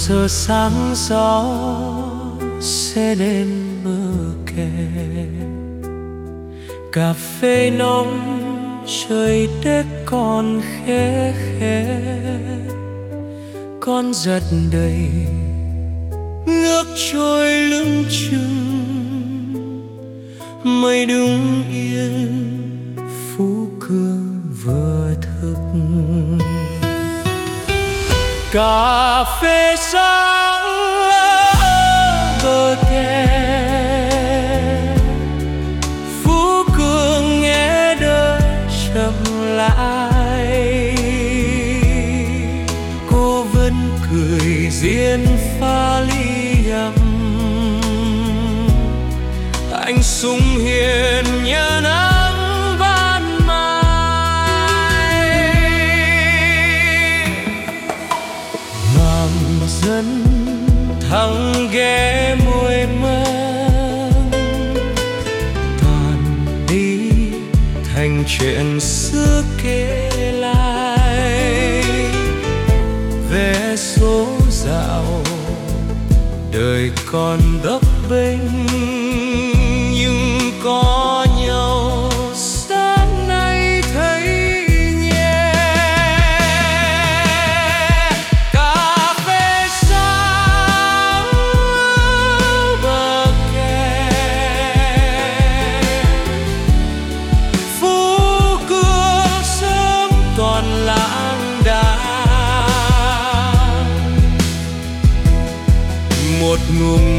giờ sáng gió sẽ đến bờ kè, cà phê nóng trời tết còn khẽ khẽ, con giật đầy nước trôi lưng chừng, mây đứng yên phú cương vừa thức. Cà phê sáng ở bờ kè, phú cương nghe đời chậm lại, cô vẫn cười diên pha ly nhầm, anh sung hiền nhớ nắng ban mai. Ngàn dân thăng ghé môi mang, tàn đi thành chuyện xưa kể lại, vé số dạo đời còn bấp bênh, nhưng có nhau sáng nay thấy nhẹ. Cà phê sáng bờ kè, phú cương sớm còn lãng đãng, một ngụm